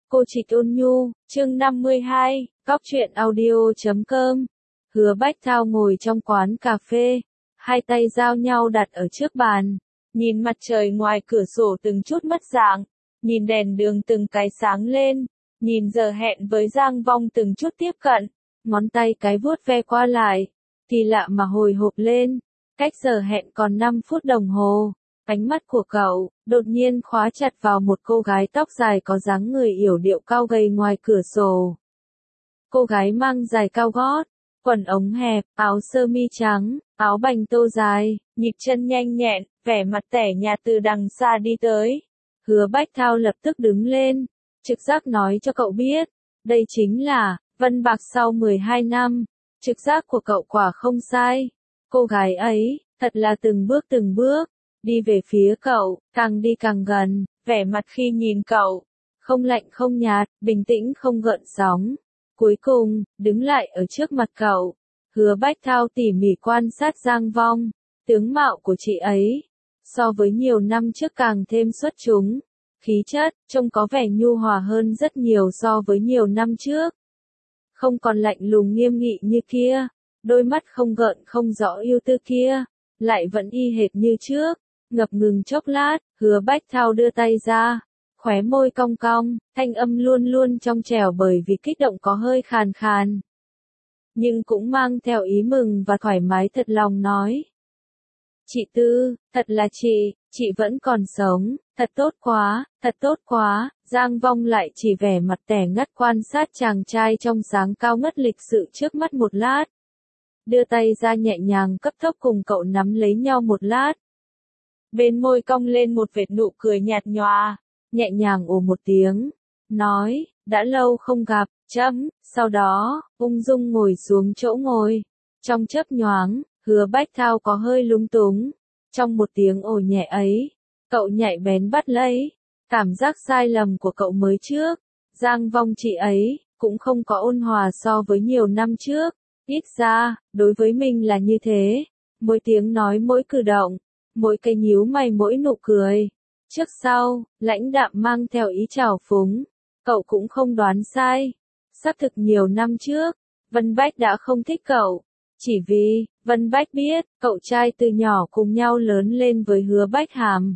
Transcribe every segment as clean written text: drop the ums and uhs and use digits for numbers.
Cô Trịch Ôn Nhu, chương 52, Cóc truyện audio.com. Hứa Bách Thao ngồi trong quán cà phê, hai tay giao nhau đặt ở trước bàn, nhìn mặt trời ngoài cửa sổ từng chút mất dạng, nhìn đèn đường từng cái sáng lên, nhìn giờ hẹn với Giang Vong từng chút tiếp cận, ngón tay cái vuốt ve qua lại, kỳ lạ mà hồi hộp lên, cách giờ hẹn còn 5 phút đồng hồ. Ánh mắt của cậu, đột nhiên khóa chặt vào một cô gái tóc dài có dáng người yểu điệu cao gầy ngoài cửa sổ. Cô gái mang giày cao gót, quần ống hẹp, áo sơ mi trắng, áo bành tô dài, nhịp chân nhanh nhẹn, vẻ mặt tẻ nhạt từ đằng xa đi tới. Hứa Bách Thao lập tức đứng lên, trực giác nói cho cậu biết, đây chính là Vân Bạc sau 12 năm, trực giác của cậu quả không sai. Cô gái ấy, thật là từng bước, đi về phía cậu, càng đi càng gần, vẻ mặt khi nhìn cậu, không lạnh không nhạt, bình tĩnh không gợn sóng. Cuối cùng, đứng lại ở trước mặt cậu, Hứa Bách Thao tỉ mỉ quan sát Giang Vong, tướng mạo của chị ấy, so với nhiều năm trước càng thêm xuất chúng, khí chất, trông có vẻ nhu hòa hơn rất nhiều so với nhiều năm trước. Không còn lạnh lùng nghiêm nghị như kia, đôi mắt không gợn không rõ yêu tư kia, lại vẫn y hệt như trước. Ngập ngừng chốc lát, Hứa Bách Thao đưa tay ra, khóe môi cong cong, thanh âm luôn luôn trong trẻo bởi vì kích động có hơi khàn khàn. Nhưng cũng mang theo ý mừng và thoải mái thật lòng nói. Chị Tư, thật là chị vẫn còn sống, thật tốt quá, Giang Vong lại chỉ vẻ mặt tẻ ngắt quan sát chàng trai trong sáng cao ngất lịch sự trước mắt một lát. Đưa tay ra nhẹ nhàng cấp tốc cùng cậu nắm lấy nhau một lát. Bên môi cong lên một vệt nụ cười nhạt nhòa, nhẹ nhàng ồ một tiếng, nói, đã lâu không gặp, sau đó, ung dung ngồi xuống chỗ ngồi. Trong chớp nhoáng, Hứa Bách Thao có hơi lúng túng, trong một tiếng ồ nhẹ ấy, cậu nhạy bén bắt lấy, cảm giác sai lầm của cậu mới trước, Giang Vong chị ấy, cũng không có ôn hòa so với nhiều năm trước, ít ra, đối với mình là như thế, mỗi tiếng nói mỗi cử động. Mỗi cái nhíu mày mỗi nụ cười, trước sau, lãnh đạm mang theo ý trào phúng, cậu cũng không đoán sai. Xác thực nhiều năm trước, Vân Bách đã không thích cậu, chỉ vì, Vân Bách biết, cậu trai từ nhỏ cùng nhau lớn lên với Hứa Bách Hàm.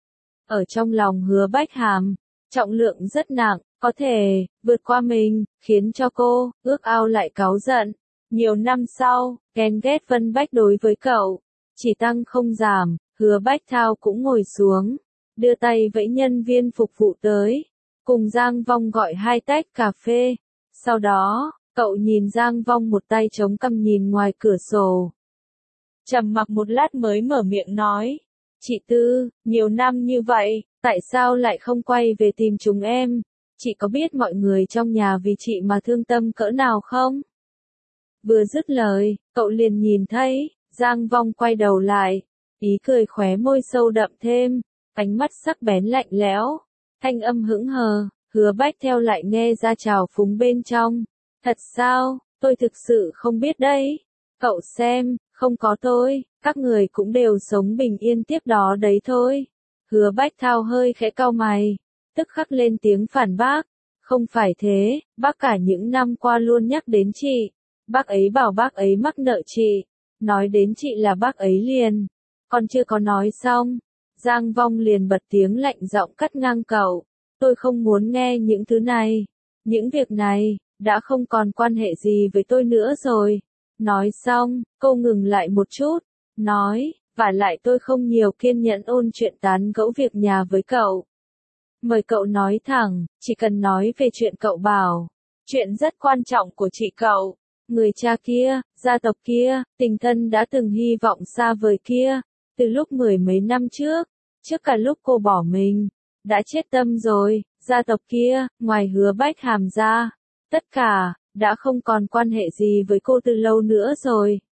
Ở trong lòng Hứa Bách Hàm, trọng lượng rất nặng, có thể, vượt qua mình, khiến cho cô, ước ao lại cáu giận. Nhiều năm sau, ghen ghét Vân Bách đối với cậu, chỉ tăng không giảm, Hứa Bách Thao cũng ngồi xuống, đưa tay vẫy nhân viên phục vụ tới, cùng Giang Vong gọi 2 tách cà phê. Sau đó, cậu nhìn Giang Vong một tay chống cằm nhìn ngoài cửa sổ. Trầm mặc một lát mới mở miệng nói, chị Tư, nhiều năm như vậy, tại sao lại không quay về tìm chúng em? Chị có biết mọi người trong nhà vì chị mà thương tâm cỡ nào không? Vừa dứt lời, cậu liền nhìn thấy, Giang Vong quay đầu lại, ý cười khóe môi sâu đậm thêm, ánh mắt sắc bén lạnh lẽo, thanh âm hững hờ, Hứa Bách Theo lại nghe ra trào phúng bên trong. Thật sao, tôi thực sự không biết đấy. Cậu xem, không có tôi, các người cũng đều sống bình yên tiếp đó đấy thôi. Hứa Bách Thao hơi khẽ cau mày, tức khắc lên tiếng phản bác. Không phải thế, bác cả những năm qua luôn nhắc đến chị. Bác ấy bảo bác ấy mắc nợ chị. Nói đến chị là bác ấy liền. Còn chưa có nói xong, Giang Vong liền bật tiếng lạnh giọng cắt ngang cậu. Tôi không muốn nghe những thứ này. Những việc này, đã không còn quan hệ gì với tôi nữa rồi. Nói xong, cô ngừng lại một chút. Nói, vả lại tôi không nhiều kiên nhẫn ôn chuyện tán gẫu việc nhà với cậu. Mời cậu nói thẳng, chỉ cần nói về chuyện cậu bảo. Chuyện rất quan trọng của chị cậu. Người cha kia, gia tộc kia, tình thân đã từng hy vọng xa vời kia, từ lúc 10 mấy năm trước cả lúc cô bỏ mình, đã chết tâm rồi, gia tộc kia, ngoài Hứa Bách Hàm ra, tất cả, đã không còn quan hệ gì với cô từ lâu nữa rồi.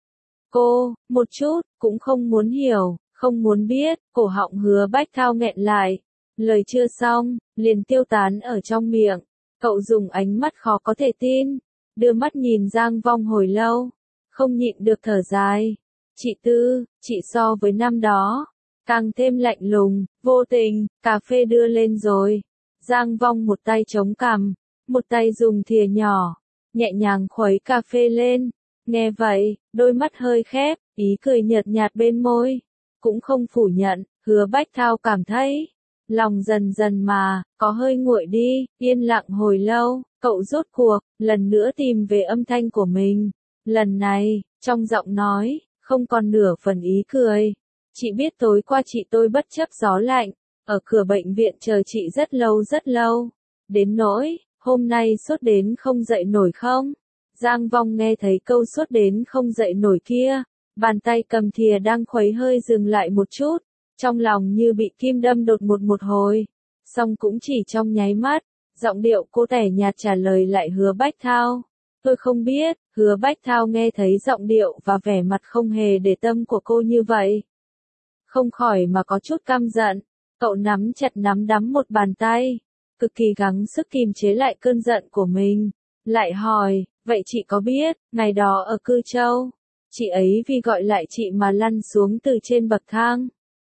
Cô, một chút, cũng không muốn hiểu, không muốn biết, cổ họng Hứa Bách Thao nghẹn lại, lời chưa xong, liền tiêu tán ở trong miệng, cậu dùng ánh mắt khó có thể tin. Đưa mắt nhìn Giang Vong hồi lâu, không nhịn được thở dài. Chị Tư, chị so với năm đó, càng thêm lạnh lùng, vô tình, cà phê đưa lên rồi. Giang Vong một tay chống cằm, một tay dùng thìa nhỏ, nhẹ nhàng khuấy cà phê lên. Nghe vậy, đôi mắt hơi khép, ý cười nhợt nhạt bên môi. Cũng không phủ nhận, Hứa Bách Thao cảm thấy, lòng dần dần mà, có hơi nguội đi, yên lặng hồi lâu, cậu rốt cuộc, lần nữa tìm về âm thanh của mình. Lần này, trong giọng nói, không còn nửa phần ý cười. Chị biết tối qua chị tôi bất chấp gió lạnh, ở cửa bệnh viện chờ chị rất lâu. Đến nỗi, hôm nay sốt đến không dậy nổi không? Giang Vong nghe thấy câu sốt đến không dậy nổi kia, bàn tay cầm thìa đang khuấy hơi dừng lại một chút, trong lòng như bị kim đâm đột một hồi. Xong cũng chỉ trong nháy mắt, giọng điệu cô tẻ nhạt trả lời lại Hứa Bách Thao. Tôi không biết. Hứa Bách Thao nghe thấy giọng điệu và vẻ mặt không hề để tâm của cô như vậy, không khỏi mà có chút căm giận. Cậu nắm chặt nắm đấm một bàn tay, cực kỳ gắng sức kìm chế lại cơn giận của mình. Lại hỏi, vậy chị có biết, ngày đó ở Cư Châu, chị ấy vì gọi lại chị mà lăn xuống từ trên bậc thang,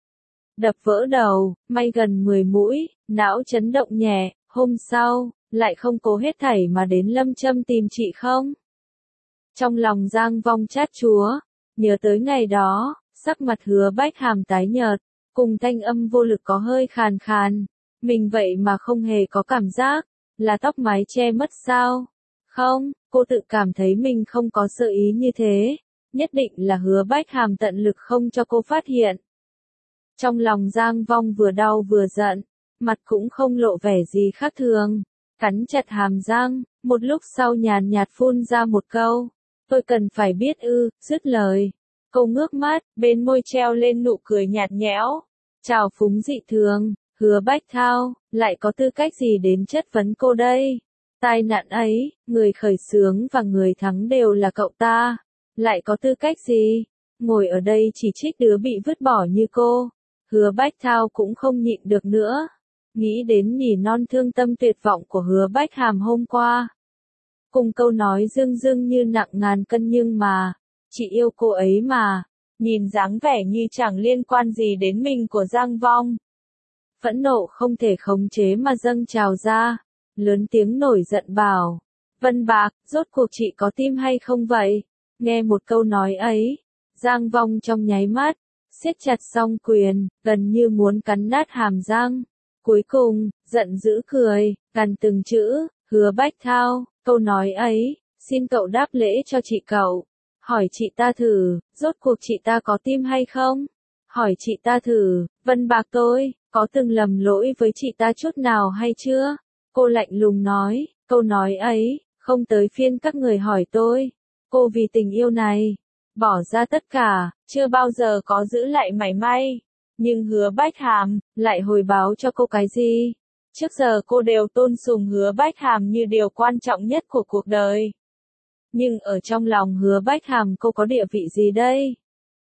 đập vỡ đầu, may gần 10 mũi, não chấn động nhẹ, hôm sau, lại không cố hết thảy mà đến Lâm Châm tìm chị không? Trong lòng Giang Vong chát chúa, nhớ tới ngày đó, sắc mặt Hứa Bách Hàm tái nhợt, cùng thanh âm vô lực có hơi khàn khàn. Mình vậy mà không hề có cảm giác, là tóc mái che mất sao? Không, cô tự cảm thấy mình không có sơ ý như thế, nhất định là Hứa Bách Hàm tận lực không cho cô phát hiện. Trong lòng Giang Vong vừa đau vừa giận, mặt cũng không lộ vẻ gì khác thường, cắn chặt hàm răng, một lúc sau nhàn nhạt phun ra một câu, tôi cần phải biết ư, dứt lời. Cô ngước mắt, bên môi treo lên nụ cười nhạt nhẽo, trào phúng dị thường. Hứa Bách Thao, lại có tư cách gì đến chất vấn cô đây? Tai nạn ấy, người khởi xướng và người thắng đều là cậu ta. Lại có tư cách gì? Ngồi ở đây chỉ trích đứa bị vứt bỏ như cô. Hứa Bách Thao cũng không nhịn được nữa. Nghĩ đến nỉ non thương tâm tuyệt vọng của Hứa Bách Hàm hôm qua. Cùng câu nói dưng dưng như nặng ngàn cân nhưng mà, chị yêu cô ấy mà. Nhìn dáng vẻ như chẳng liên quan gì đến mình của Giang Vong. Phẫn nộ không thể khống chế mà dâng trào ra, lớn tiếng nổi giận bảo, Vân Bạc, rốt cuộc chị có tim hay không vậy? Nghe một câu nói ấy, Giang Vong trong nháy mắt, siết chặt song quyền, gần như muốn cắn nát hàm răng. Cuối cùng, giận dữ cười, gằn từng chữ, Hứa Bách Thao, câu nói ấy, xin cậu đáp lễ cho chị cậu. Hỏi chị ta thử, rốt cuộc chị ta có tim hay không? Hỏi chị ta thử, Vân Bạc tôi, có từng lầm lỗi với chị ta chút nào hay chưa? Cô lạnh lùng nói, câu nói ấy, không tới phiên các người hỏi tôi. Cô vì tình yêu này, bỏ ra tất cả, chưa bao giờ có giữ lại mảy may. Nhưng Hứa Bách Hàm, lại hồi báo cho cô cái gì? Trước giờ cô đều tôn sùng Hứa Bách Hàm như điều quan trọng nhất của cuộc đời. Nhưng ở trong lòng Hứa Bách Hàm cô có địa vị gì đây?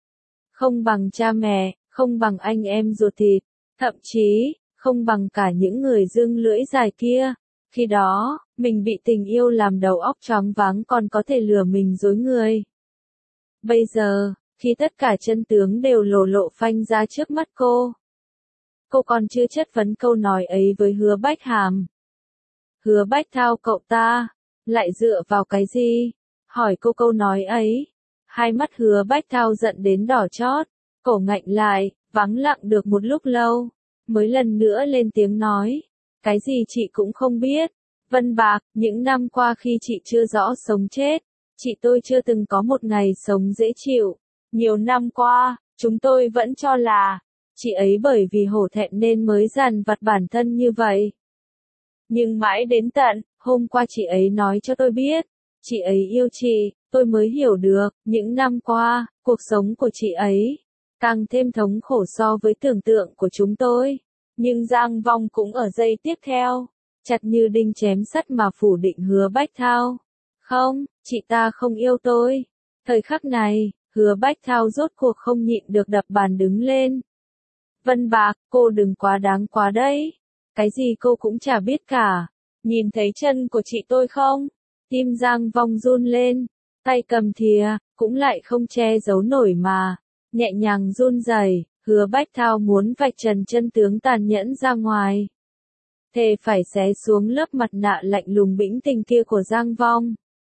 Không bằng cha mẹ, không bằng anh em ruột thịt, thậm chí, không bằng cả những người dương lưỡi dài kia. Khi đó, mình bị tình yêu làm đầu óc choáng váng còn có thể lừa mình dối người. Bây giờ, khi tất cả chân tướng đều lộ lộ phanh ra trước mắt cô còn chưa chất vấn câu nói ấy với Hứa Bách Hàm. Hứa Bách Thao cậu ta, lại dựa vào cái gì? Hỏi cô câu nói ấy. Hai mắt Hứa Bách Thao giận đến đỏ chót, cổ ngạnh lại, vắng lặng được một lúc lâu, mới lần nữa lên tiếng nói. Cái gì chị cũng không biết. Vân Bạc, những năm qua khi chị chưa rõ sống chết, chị tôi chưa từng có một ngày sống dễ chịu. Nhiều năm qua, chúng tôi vẫn cho là, chị ấy bởi vì hổ thẹn nên mới dằn vặt bản thân như vậy. Nhưng mãi đến tận, hôm qua chị ấy nói cho tôi biết, chị ấy yêu chị, tôi mới hiểu được, những năm qua, cuộc sống của chị ấy, càng thêm thống khổ so với tưởng tượng của chúng tôi. Nhưng Giang Vong cũng ở giây tiếp theo, chặt như đinh chém sắt mà phủ định Hứa Bách Thao. Không, chị ta không yêu tôi. Thời khắc này, Hứa Bách Thao rốt cuộc không nhịn được đập bàn đứng lên. Vân Bạc, cô đừng quá đáng quá đấy. Cái gì cô cũng chả biết cả. Nhìn thấy chân của chị tôi không? Tim Giang Vong run lên, tay cầm thìa, cũng lại không che giấu nổi mà, nhẹ nhàng run rẩy. Hứa Bách Thao muốn vạch trần chân tướng tàn nhẫn ra ngoài. thề phải xé xuống lớp mặt nạ lạnh lùng bĩnh tình kia của Giang Vong.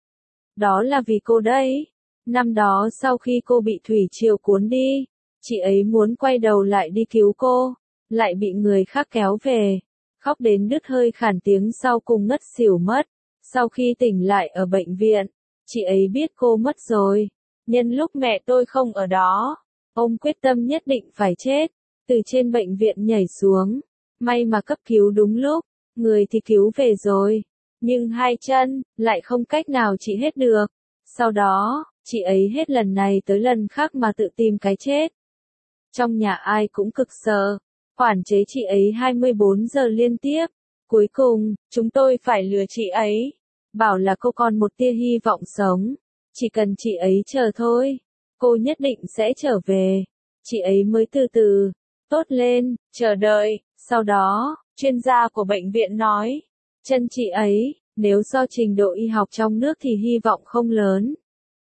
Đó là vì cô đấy. Năm đó sau khi cô bị thủy triều cuốn đi, chị ấy muốn quay đầu lại đi cứu cô, lại bị người khác kéo về, khóc đến đứt hơi khản tiếng sau cùng ngất xỉu mất. Sau khi tỉnh lại ở bệnh viện, chị ấy biết cô mất rồi. Nhân lúc mẹ tôi không ở đó, ông quyết tâm nhất định phải chết, từ trên bệnh viện nhảy xuống. May mà cấp cứu đúng lúc, người thì cứu về rồi, nhưng hai chân lại không cách nào trị hết được. Sau đó, chị ấy hết lần này tới lần khác mà tự tìm cái chết. Trong nhà ai cũng cực sợ, quản chế chị ấy 24 giờ liên tiếp. Cuối cùng, chúng tôi phải lừa chị ấy, bảo là cô còn một tia hy vọng sống. Chỉ cần chị ấy chờ thôi, cô nhất định sẽ trở về. Chị ấy mới từ từ tốt lên, chờ đợi. Sau đó, chuyên gia của bệnh viện nói, chân chị ấy, nếu do trình độ y học trong nước thì hy vọng không lớn.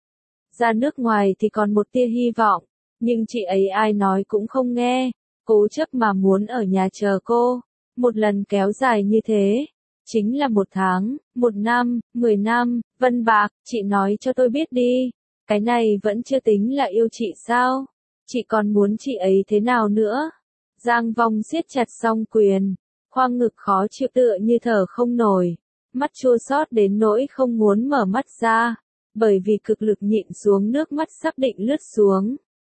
Ra nước ngoài thì còn một tia hy vọng, nhưng chị ấy ai nói cũng không nghe, cố chấp mà muốn ở nhà chờ cô. Một lần kéo dài như thế, chính là 1 tháng, 1 năm, 10 năm. Vân Bạc, chị nói cho tôi biết đi, cái này vẫn chưa tính là yêu chị sao? Chị còn muốn chị ấy thế nào nữa? Giang Vong siết chặt song quyền, khoang ngực khó chịu tựa như thở không nổi, mắt chua xót đến nỗi không muốn mở mắt ra, bởi vì cực lực nhịn xuống nước mắt sắp định lướt xuống.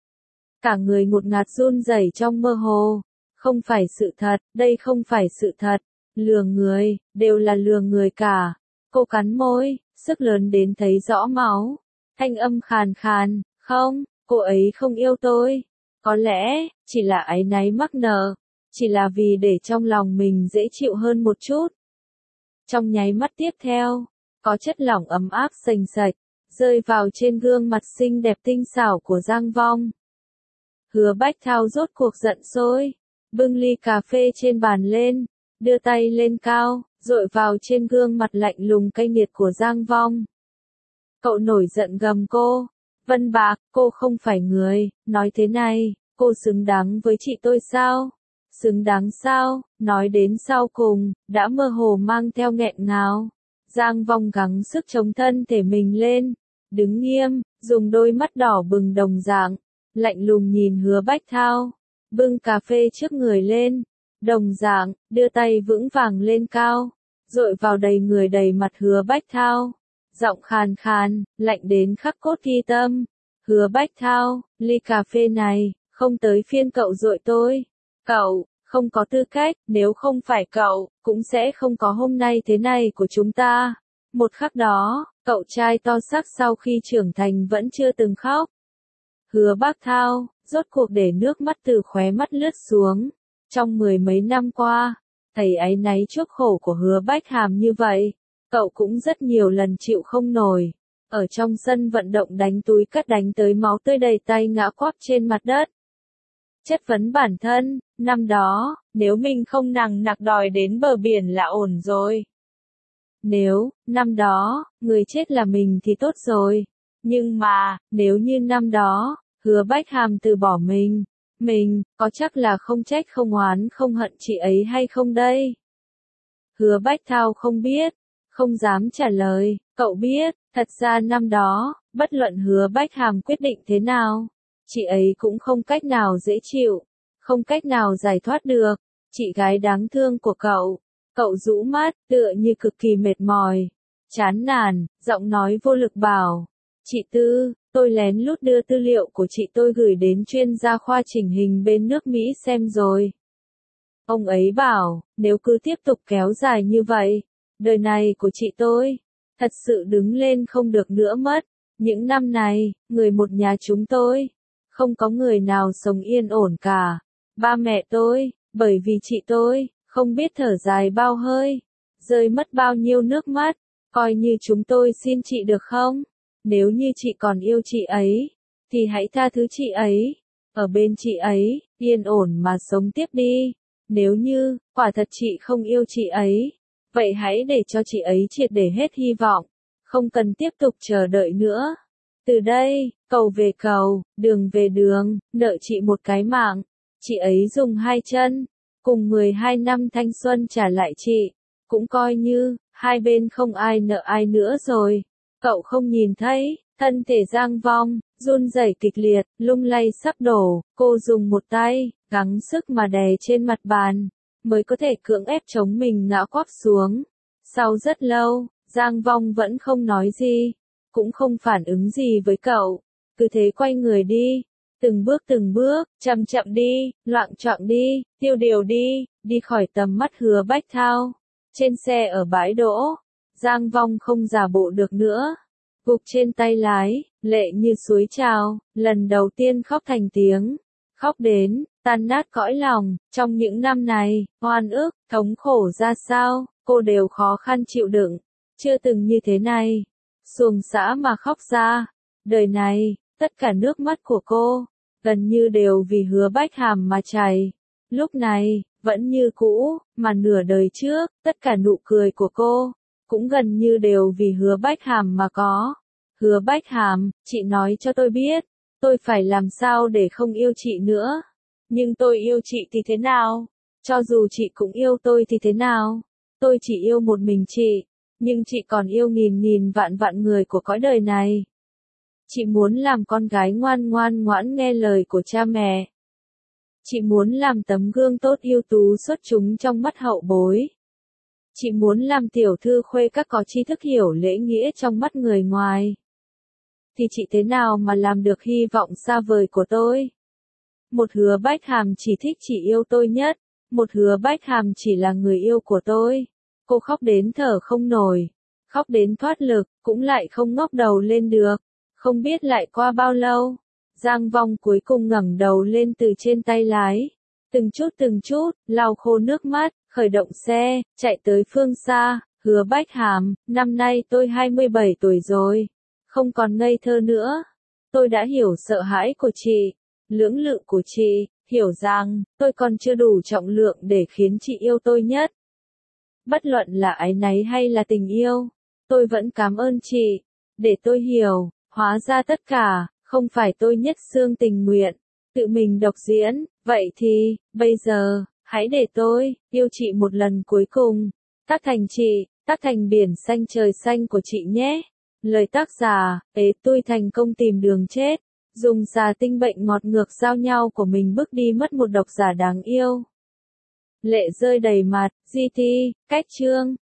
Cả người ngột ngạt run rẩy trong mơ hồ. Không phải sự thật, đây không phải sự thật. Lừa người, đều là lừa người cả. Cô cắn môi, sức lớn đến thấy rõ máu. Thanh âm khàn khàn, không, cô ấy không yêu tôi. Có lẽ, chỉ là áy náy mắc nợ. Chỉ là vì để trong lòng mình dễ chịu hơn một chút. Trong nháy mắt tiếp theo, có chất lỏng ấm áp sành sạch, rơi vào trên gương mặt xinh đẹp tinh xảo của Giang Vong. Hứa Bách Thao rốt cuộc giận sôi, bưng ly cà phê trên bàn lên, đưa tay lên cao, dội vào trên gương mặt lạnh lùng cay nghiệt của Giang Vong. Cậu nổi giận gầm cô, Vân Bạc, cô không phải người, nói thế này, cô xứng đáng với chị tôi sao? Xứng đáng sao? Nói đến sau cùng, đã mơ hồ mang theo nghẹn ngào. Giang Vong gắng sức chống thân thể mình lên, đứng nghiêm, dùng đôi mắt đỏ bừng đồng dạng, lạnh lùng nhìn Hứa Bách Thao, bưng cà phê trước người lên, đồng dạng, đưa tay vững vàng lên cao, dội vào đầy người đầy mặt Hứa Bách Thao, giọng khàn khàn, lạnh đến khắc cốt ghi tâm. Hứa Bách Thao, ly cà phê này, không tới phiên cậu dội tôi. Cậu, không có tư cách, nếu không phải cậu, cũng sẽ không có hôm nay thế này của chúng ta. Một khắc đó, cậu trai to xác sau khi trưởng thành vẫn chưa từng khóc. Hứa Bách Thao, rốt cuộc để nước mắt từ khóe mắt lướt xuống. Trong 10 mấy năm qua, thấy áy náy chuốc khổ của Hứa Bách Hàm như vậy, cậu cũng rất nhiều lần chịu không nổi. Ở trong sân vận động đánh túi cắt đánh tới máu tươi đầy tay ngã quắp trên mặt đất. Chất vấn bản thân, năm đó, nếu mình không nằng nặc đòi đến bờ biển là ổn rồi. Nếu, năm đó, người chết là mình thì tốt rồi. Nhưng mà, nếu như năm đó, Hứa Bách Hàm từ bỏ mình, có chắc là không trách không oán không hận chị ấy hay không đây? Hứa Bách Thao không biết, không dám trả lời, cậu biết, thật ra năm đó, bất luận Hứa Bách Hàm quyết định thế nào, chị ấy cũng không cách nào dễ chịu, không cách nào giải thoát được. Chị gái đáng thương của cậu rũ mắt, tựa như cực kỳ mệt mỏi, chán nản, giọng nói vô lực bảo, chị Tư, tôi lén lút đưa tư liệu của chị tôi gửi đến chuyên gia khoa chỉnh hình bên nước Mỹ xem rồi. Ông ấy bảo, nếu cứ tiếp tục kéo dài như vậy, đời này của chị tôi, thật sự đứng lên không được nữa mất. Những năm này, người một nhà chúng tôi, không có người nào sống yên ổn cả. Ba mẹ tôi, bởi vì chị tôi, không biết thở dài bao hơi, rơi mất bao nhiêu nước mắt, coi như chúng tôi xin chị được không? Nếu như chị còn yêu chị ấy, thì hãy tha thứ chị ấy, ở bên chị ấy, yên ổn mà sống tiếp đi. Nếu như, quả thật chị không yêu chị ấy, vậy hãy để cho chị ấy triệt để hết hy vọng, không cần tiếp tục chờ đợi nữa. Từ đây, cầu về cầu, đường về đường, nợ chị một cái mạng. Chị ấy dùng hai chân, cùng 12 năm thanh xuân trả lại chị, cũng coi như, hai bên không ai nợ ai nữa rồi. Cậu không nhìn thấy, thân thể Giang Vong, run rẩy kịch liệt, lung lay sắp đổ, cô dùng một tay, gắng sức mà đè trên mặt bàn, mới có thể cưỡng ép chống mình ngã quắp xuống. Sau rất lâu, Giang Vong vẫn không nói gì, cũng không phản ứng gì với cậu, cứ thế quay người đi. Từng bước, chậm chậm đi, loạng choạng đi, tiêu điều đi, đi khỏi tầm mắt Hứa Bách Thao. Trên xe ở bãi đỗ, Giang Vong không giả bộ được nữa. Gục trên tay lái, lệ như suối trào, lần đầu tiên khóc thành tiếng. Khóc đến, tan nát cõi lòng, trong những năm này, oan ức, thống khổ ra sao, cô đều khó khăn chịu đựng. Chưa từng như thế này. Xuồng xã mà khóc ra. Đời này, tất cả nước mắt của cô, gần như đều vì Hứa Bách Hàm mà chảy. Lúc này, vẫn như cũ, mà nửa đời trước, tất cả nụ cười của cô, cũng gần như đều vì Hứa Bách Hàm mà có. Hứa Bách Hàm, chị nói cho tôi biết, tôi phải làm sao để không yêu chị nữa. Nhưng tôi yêu chị thì thế nào? Cho dù chị cũng yêu tôi thì thế nào? Tôi chỉ yêu một mình chị, nhưng chị còn yêu nghìn vạn người của cõi đời này. Chị muốn làm con gái ngoan ngoãn nghe lời của cha mẹ. Chị muốn làm tấm gương tốt ưu tú xuất chúng trong mắt hậu bối. Chị muốn làm tiểu thư khuê các có tri thức hiểu lễ nghĩa trong mắt người ngoài. Thì chị thế nào mà làm được hy vọng xa vời của tôi? Một Hứa Bách Hàm chỉ thích chỉ yêu tôi nhất. Một Hứa Bách Hàm chỉ là người yêu của tôi. Cô khóc đến thở không nổi. Khóc đến thoát lực, cũng lại không ngóc đầu lên được. Không biết lại qua bao lâu. Giang Vong cuối cùng ngẩng đầu lên từ trên tay lái. Từng chút, lau khô nước mắt, khởi động xe, chạy tới phương xa. Hứa Bách Hàm, năm nay tôi 27 tuổi rồi. Không còn ngây thơ nữa. Tôi đã hiểu sợ hãi của chị, lưỡng lự của chị, hiểu rằng, tôi còn chưa đủ trọng lượng để khiến chị yêu tôi nhất. Bất luận là áy náy hay là tình yêu, tôi vẫn cảm ơn chị, để tôi hiểu, hóa ra tất cả, không phải tôi nhất xương tình nguyện, tự mình độc diễn, vậy thì, bây giờ, hãy để tôi, yêu chị một lần cuối cùng, tác thành chị, tác thành biển xanh trời xanh của chị nhé. Lời tác giả, tôi thành công tìm đường chết, dùng xà tinh bệnh ngọt ngược giao nhau của mình bước đi mất một độc giả đáng yêu. Lệ rơi đầy mặt, GT, cách chương.